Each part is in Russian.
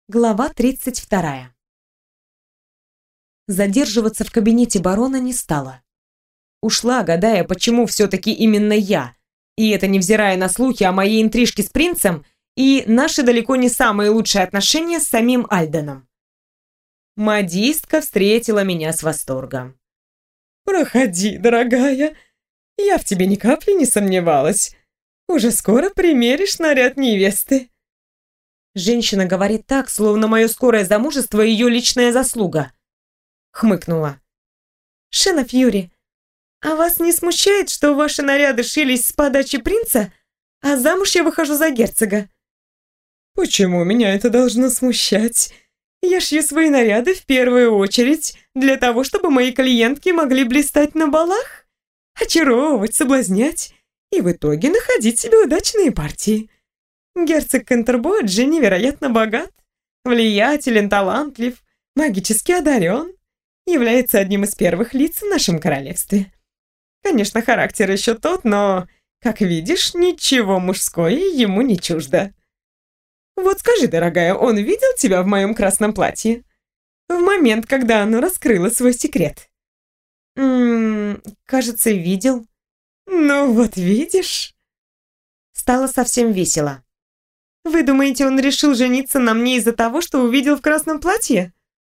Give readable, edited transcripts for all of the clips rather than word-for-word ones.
Глава 32. Задерживаться в кабинете барона не стала. Ушла, гадая, почему все-таки именно я. И это невзирая на слухи о моей интрижке с принцем и наши далеко не самые лучшие отношения с самим Альденом. Модистка встретила меня с восторгом. «Проходи, дорогая. Я в тебе ни капли не сомневалась. Уже скоро примеришь наряд невесты». Женщина говорит так, словно мое скорое замужество – ее личная заслуга. Хмыкнула. «Шена Фьюри, а вас не смущает, что ваши наряды шились с подачи принца, а замуж я выхожу за герцога?» «Почему меня это должно смущать? Я шью свои наряды в первую очередь для того, чтобы мои клиентки могли блистать на балах, очаровывать, соблазнять и в итоге находить себе удачные партии. Герцог Кентербойджи невероятно богат, влиятелен, талантлив, магически одарен, является одним из первых лиц в нашем королевстве. Конечно, характер еще тот, но, как видишь, ничего мужское ему не чуждо. Вот скажи, дорогая, он видел тебя в моем красном платье? В момент, когда оно раскрыло свой секрет?» Кажется, видел». «Ну вот видишь». Стало совсем весело. «Вы думаете, он решил жениться на мне из-за того, что увидел в красном платье?»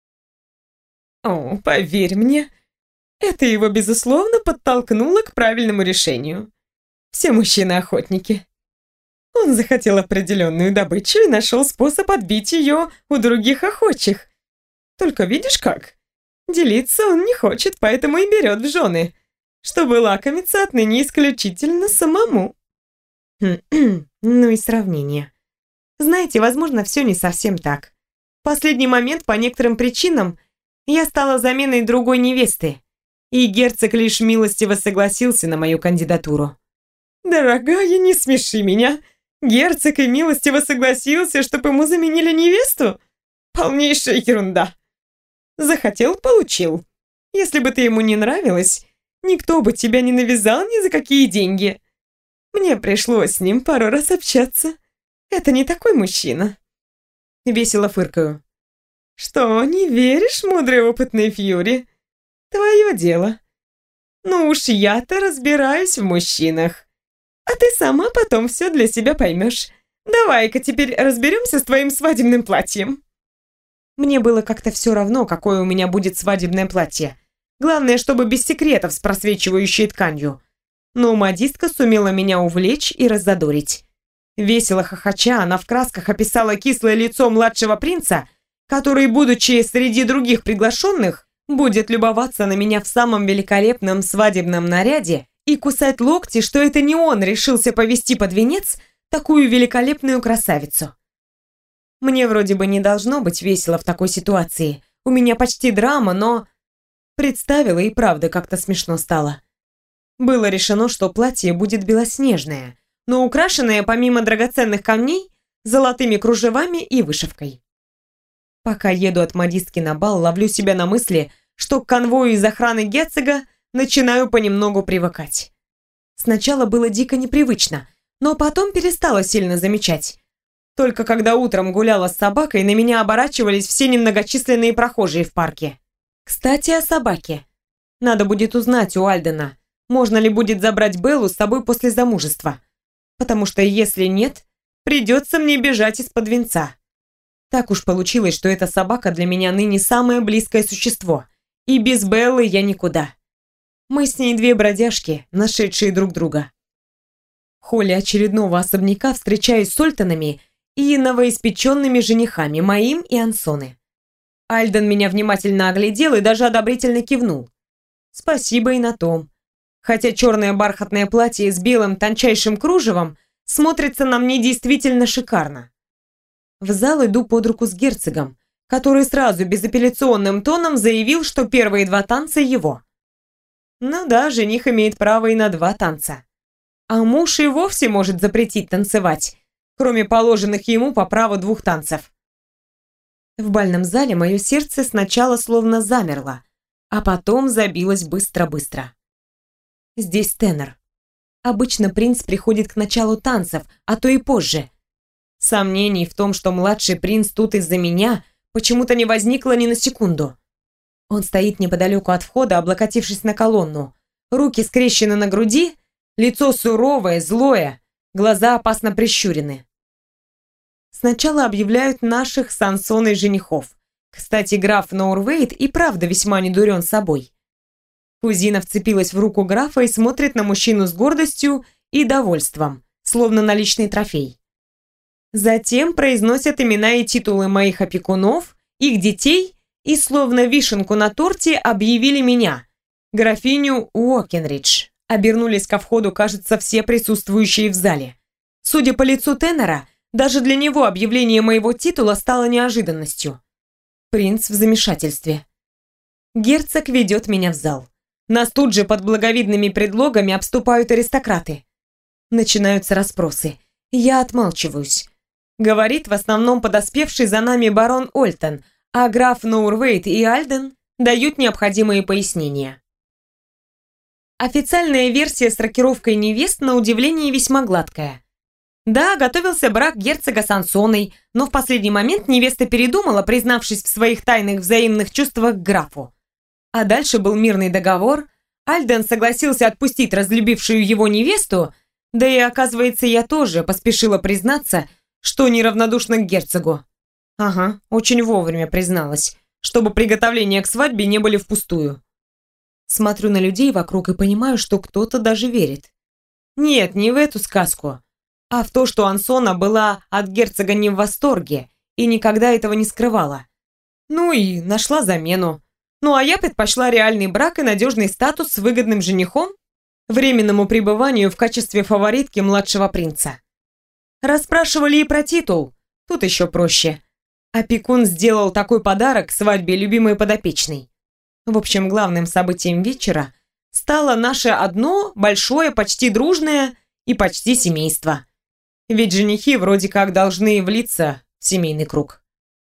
«О, поверь мне, это его, безусловно, подтолкнуло к правильному решению. Все мужчины охотники. Он захотел определенную добычу и нашел способ отбить ее у других охотчих. Только видишь как? Делиться он не хочет, поэтому и берет в жены, чтобы лакомиться отныне исключительно самому». Ну и сравнение. Знаете, возможно, все не совсем так. В последний момент, по некоторым причинам, я стала заменой другой невесты, и герцог лишь милостиво согласился на мою кандидатуру. «Дорогая, не смеши меня. Герцог и милостиво согласился, чтобы ему заменили невесту? Полнейшая ерунда. Захотел – получил. Если бы ты ему не нравилась, никто бы тебя не навязал ни за какие деньги. Мне пришлось с ним пару раз общаться. Это не такой мужчина». Весело фыркаю. «Что, не веришь, мудрый опытный Фьюри? Твое дело. Ну уж я-то разбираюсь в мужчинах. А ты сама потом все для себя поймешь. Давай-ка теперь разберемся с твоим свадебным платьем». Мне было как-то все равно, какое у меня будет свадебное платье. Главное, чтобы без секретов с просвечивающей тканью. Но модистка сумела меня увлечь и раззадорить. Весело хохоча, она в красках описала кислое лицо младшего принца, который, будучи среди других приглашенных, будет любоваться на меня в самом великолепном свадебном наряде и кусать локти, что это не он решился повести под венец такую великолепную красавицу. Мне вроде бы не должно быть весело в такой ситуации. У меня почти драма, но... Представила, и правда как-то смешно стало. Было решено, что платье будет белоснежное, но украшенное, помимо драгоценных камней, золотыми кружевами и вышивкой. Пока еду от модистки на бал, ловлю себя на мысли, что к конвою из охраны герцога начинаю понемногу привыкать. Сначала было дико непривычно, но потом перестала сильно замечать. Только когда утром гуляла с собакой, на меня оборачивались все немногочисленные прохожие в парке. Кстати, о собаке. Надо будет узнать у Альдена, можно ли будет забрать Беллу с собой после замужества. Потому что если нет, придется мне бежать из-под венца. Так уж получилось, что эта собака для меня ныне самое близкое существо. И без Беллы я никуда. Мы с ней две бродяжки, нашедшие друг друга. В холле очередного особняка встречаюсь с Ольтонами и новоиспеченными женихами, моим и Ансоны. Альден меня внимательно оглядел и даже одобрительно кивнул. Спасибо и на том. Хотя черное бархатное платье с белым тончайшим кружевом смотрится на мне действительно шикарно. В зал иду под руку с герцогом, который сразу безапелляционным тоном заявил, что первые два танца его. Ну да, жених имеет право и на два танца. А муж и вовсе может запретить танцевать, кроме положенных ему по праву двух танцев. В бальном зале мое сердце сначала словно замерло, а потом забилось быстро-быстро. Здесь тенор. Обычно принц приходит к началу танцев, а то и позже. Сомнений в том, что младший принц тут из-за меня, почему-то не возникло ни на секунду. Он стоит неподалеку от входа, облокотившись на колонну. Руки скрещены на груди, лицо суровое, злое, глаза опасно прищурены. Сначала объявляют наших с Ансоной женихов. Кстати, граф Ноурвейт и правда весьма недурен собой. Кузина вцепилась в руку графа и смотрит на мужчину с гордостью и довольством, словно на личный трофей. Затем произносят имена и титулы моих опекунов, их детей и, словно вишенку на торте, объявили меня, графиню Уокенридж. Обернулись ко входу, кажется, все присутствующие в зале. Судя по лицу тенора, даже для него объявление моего титула стало неожиданностью. Принц в замешательстве. Герцог ведет меня в зал. Нас тут же под благовидными предлогами обступают аристократы. Начинаются расспросы. Я отмалчиваюсь. Говорит в основном подоспевший за нами барон Ольтон, а граф Ноурвейт и Альден дают необходимые пояснения. Официальная версия с рокировкой невест на удивление весьма гладкая. Да, готовился брак герцога с Ансоной, но в последний момент невеста передумала, признавшись в своих тайных взаимных чувствах к графу. А дальше был мирный договор, Альден согласился отпустить разлюбившую его невесту, да и, оказывается, я тоже поспешила признаться, что неравнодушна к герцогу. Ага, очень вовремя призналась, чтобы приготовления к свадьбе не были впустую. Смотрю на людей вокруг и понимаю, что кто-то даже верит. Нет, не в эту сказку, а в то, что Ансона была от герцога не в восторге и никогда этого не скрывала. Ну и нашла замену. Ну а я предпочла реальный брак и надежный статус с выгодным женихом, временному пребыванию в качестве фаворитки младшего принца. Расспрашивали и про титул, тут еще проще. Опекун сделал такой подарок к свадьбе любимой подопечной. В общем, главным событием вечера стало наше одно, большое, почти дружное и почти семейство. Ведь женихи вроде как должны влиться в семейный круг.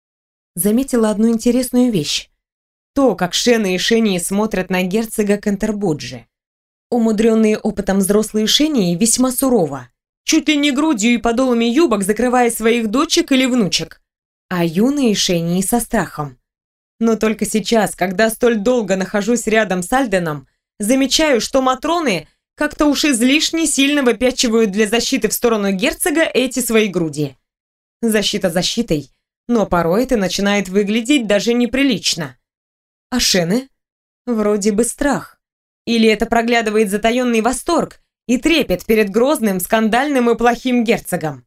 Заметила одну интересную вещь. То, как Шена и Шении смотрят на герцога Кентербуджи. Умудренные опытом взрослые Шении весьма сурово, чуть ли не грудью и подолами юбок закрывая своих дочек или внучек, а юные Шении со страхом. Но только сейчас, когда столь долго нахожусь рядом с Альденом, замечаю, что матроны как-то уж излишне сильно выпячивают для защиты в сторону герцога эти свои груди. Защита защитой, но порой это начинает выглядеть даже неприлично. А Шены? Вроде бы страх. Или это проглядывает затаенный восторг и трепет перед грозным, скандальным и плохим герцогом?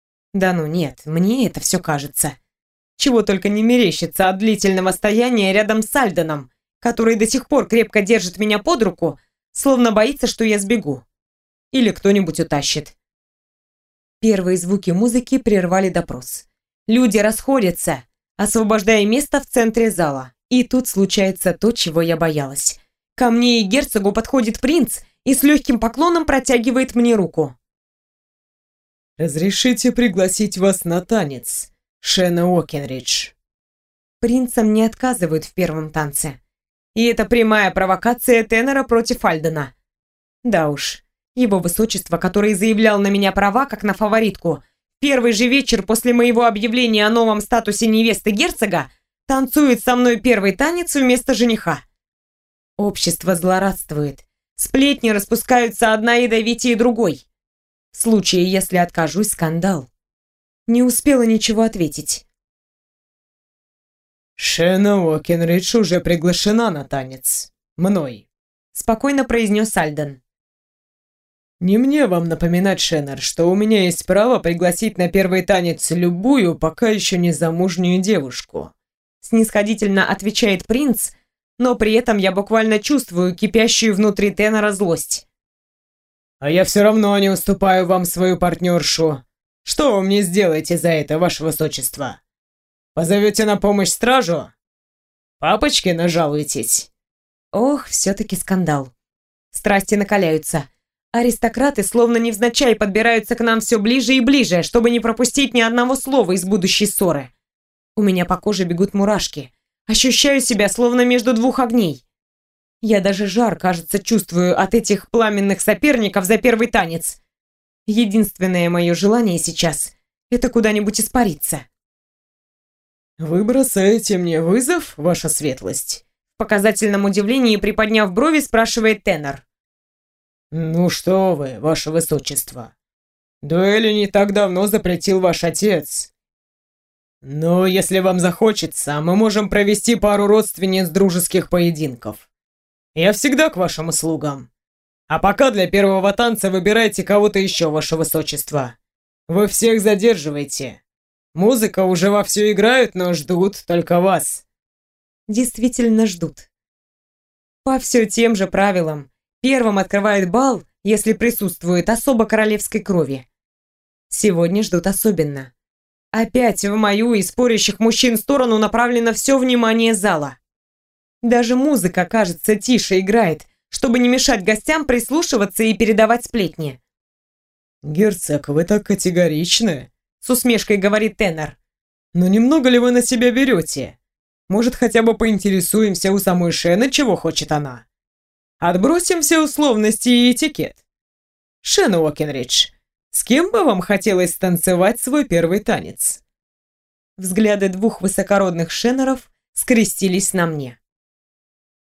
Да ну нет, мне это все кажется. Чего только не мерещится от длительного стояния рядом с Альденом, который до сих пор крепко держит меня под руку, словно боится, что я сбегу. Или кто-нибудь утащит. Первые звуки музыки прервали допрос. Люди расходятся, освобождая место в центре зала. И тут случается то, чего я боялась. Ко мне и герцогу подходит принц и с легким поклоном протягивает мне руку. «Разрешите пригласить вас на танец, Шена Уокенридж». Принцам не отказывают в первом танце. И это прямая провокация тенора против Альдена. Да уж, его высочество, который заявлял на меня права, как на фаворитку, первый же вечер после моего объявления о новом статусе невесты герцога, танцует со мной первый танец вместо жениха. Общество злорадствует. Сплетни распускаются одна ядовитее другой. В случае, если откажусь, скандал. Не успела ничего ответить. «Шена Уокенридж уже приглашена на танец. Мной», — спокойно произнес Альден. «Не мне вам напоминать, Шеннер, что у меня есть право пригласить на первый танец любую, пока еще не замужнюю девушку», — снисходительно отвечает принц, но при этом я буквально чувствую кипящую внутри тенора злость. «А я все равно не уступаю вам свою партнершу. Что вы мне сделаете за это, ваше высочество? Позовете на помощь стражу? Папочке нажалуетесь?» Ох, все-таки скандал. Страсти накаляются. Аристократы словно невзначай подбираются к нам все ближе и ближе, чтобы не пропустить ни одного слова из будущей ссоры. У меня по коже бегут мурашки. Ощущаю себя словно между двух огней. Я даже жар, кажется, чувствую от этих пламенных соперников за первый танец. Единственное мое желание сейчас это куда-нибудь испарится. «Вы бросаете мне вызов, ваша светлость?» В показательном удивлении, приподняв брови, спрашивает тенор. «Ну что вы, ваше высочество. Дуэли не так давно запретил ваш отец. Но если вам захочется, мы можем провести пару родственниц дружеских поединков. Я всегда к вашим услугам. А пока для первого танца выбирайте кого-то еще, ваше высочество. Вы всех задерживаете. Музыка уже вовсю играет, но ждут только вас». Действительно ждут. По все тем же правилам. Первым открывает бал, если присутствует особо королевской крови. Сегодня ждут особенно. Опять в мою и спорящих мужчин сторону направлено все внимание зала. Даже музыка, кажется, тише играет, чтобы не мешать гостям прислушиваться и передавать сплетни. «Герцог, вы так категоричны», — с усмешкой говорит тенор. «Но немного ли вы на себя берете? Может, хотя бы поинтересуемся у самой Шены, чего хочет она? Отбросим все условности и этикет. Шена Уокенридж, с кем бы вам хотелось танцевать свой первый танец?» Взгляды двух высокородных шенеров скрестились на мне.